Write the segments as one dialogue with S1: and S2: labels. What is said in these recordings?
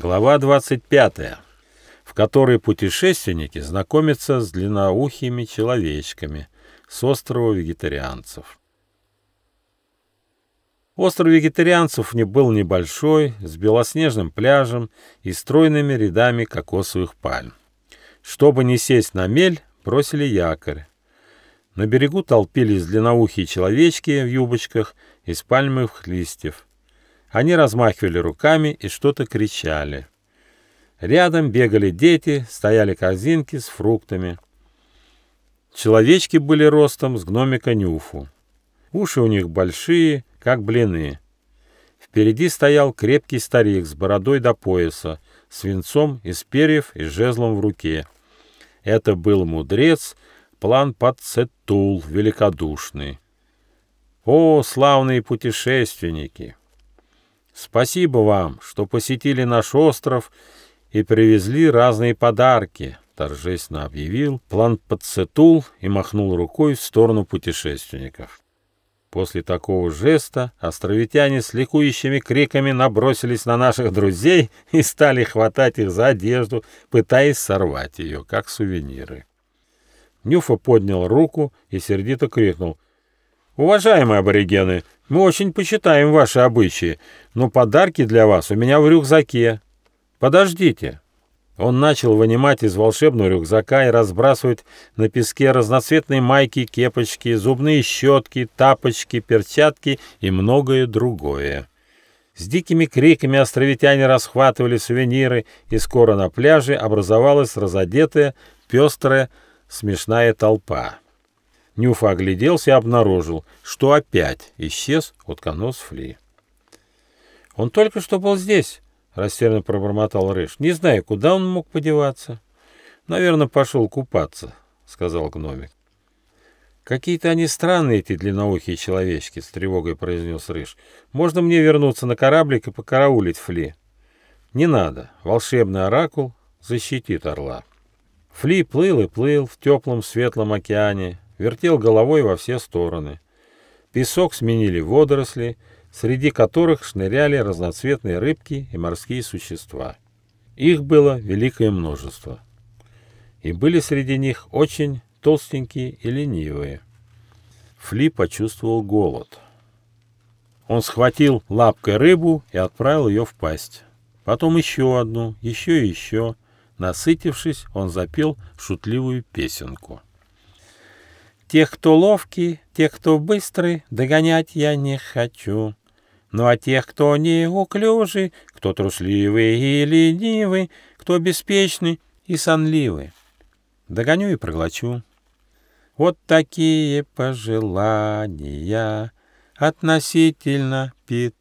S1: Глава 25, в которой путешественники знакомятся с длинноухими человечками с острова вегетарианцев. Остров вегетарианцев был небольшой, с белоснежным пляжем и стройными рядами кокосовых пальм. Чтобы не сесть на мель, бросили якорь. На берегу толпились длинноухие человечки в юбочках из пальмовых листьев. Они размахивали руками и что-то кричали. Рядом бегали дети, стояли корзинки с фруктами. Человечки были ростом с гномика Нюфу. Уши у них большие, как блины. Впереди стоял крепкий старик с бородой до пояса, с венцом из перьев и жезлом в руке. Это был мудрец План-Пацетул великодушный. О, славные путешественники! Спасибо вам, что посетили наш остров и привезли разные подарки, торжественно объявил План-Пацетул и махнул рукой в сторону путешественников. После такого жеста островитяне с ликующими криками набросились на наших друзей и стали хватать их за одежду, пытаясь сорвать ее, как сувениры. Нюфа поднял руку и сердито крикнул: «Уважаемые аборигены, мы очень почитаем ваши обычаи, но подарки для вас у меня в рюкзаке. Подождите». Он начал вынимать из волшебного рюкзака и разбрасывать на песке разноцветные майки, кепочки, зубные щетки, тапочки, перчатки и многое другое. С дикими криками островитяне расхватывали сувениры, и скоро на пляже образовалась разодетая, пестрая, смешная толпа. Нюфа огляделся и обнаружил, что опять исчез утконос Фли. «Он только что был здесь», — растерянно пробормотал Рыж. «Не знаю, куда он мог подеваться». «Наверное, пошел купаться», — сказал гномик. «Какие-то они странные, эти длинноухие человечки», — с тревогой произнес Рыж. «Можно мне вернуться на кораблик и покараулить Фли?» «Не надо. Волшебный оракул защитит орла». Фли плыл и плыл в теплом светлом океане, вертел головой во все стороны. Песок сменили водоросли, среди которых шныряли разноцветные рыбки и морские существа. Их было великое множество. И были среди них очень толстенькие и ленивые. Фли почувствовал голод. Он схватил лапкой рыбу и отправил ее в пасть. Потом еще одну, еще и еще. Насытившись, он запел шутливую песенку. «Тех, кто ловкий, тех, кто быстрый, догонять я не хочу. Ну а тех, кто неуклюжий, кто трусливый и ленивый, кто беспечный и сонливый, догоню и проглочу. Вот такие пожелания относительно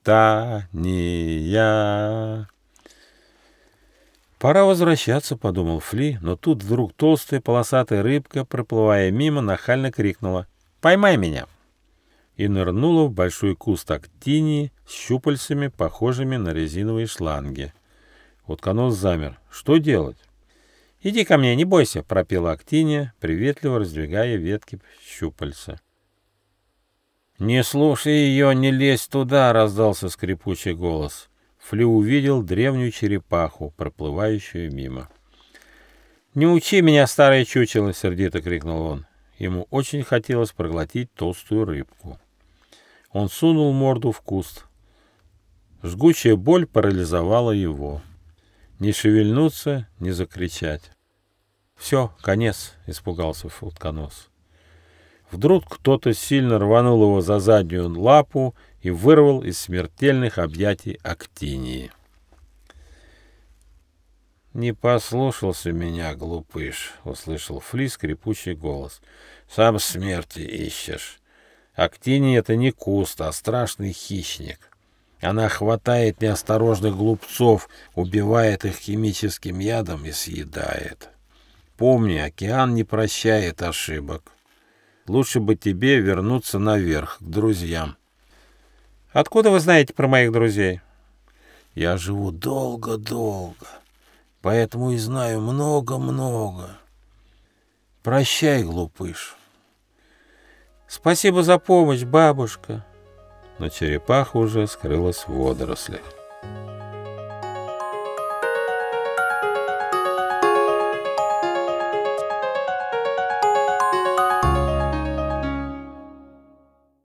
S1: питания». «Пора возвращаться», — подумал Фли, но тут вдруг толстая полосатая рыбка, проплывая мимо, нахально крикнула: «Поймай меня!» и нырнула в большой куст актинии с щупальцами, похожими на резиновые шланги. Утконос замер. Что делать? «Иди ко мне, не бойся», — пропела актиния, приветливо раздвигая ветки щупальца. «Не слушай ее, не лезь туда», — раздался скрипучий голос. Фли увидел древнюю черепаху, проплывающую мимо. «Не учи меня, старое чучело!» — сердито крикнул он. Ему очень хотелось проглотить толстую рыбку. Он сунул морду в куст. Жгучая боль парализовала его. Не шевельнуться, не закричать. «Все, конец!» — испугался утконос. Вдруг кто-то сильно рванул его за заднюю лапу и вырвал из смертельных объятий актинии. «Не послушался меня, глупыш», — услышал Фли скрипучий голос. «Сам смерти ищешь. Актиния — это не куст, а страшный хищник. Она хватает неосторожных глупцов, убивает их химическим ядом и съедает. Помни, океан не прощает ошибок. Лучше бы тебе вернуться наверх, к друзьям». «Откуда вы знаете про моих друзей?» «Я живу долго-долго, поэтому и знаю много-много. Прощай, глупыш».
S2: «Спасибо за помощь, бабушка».
S1: Но черепаха уже скрылась в водорослях.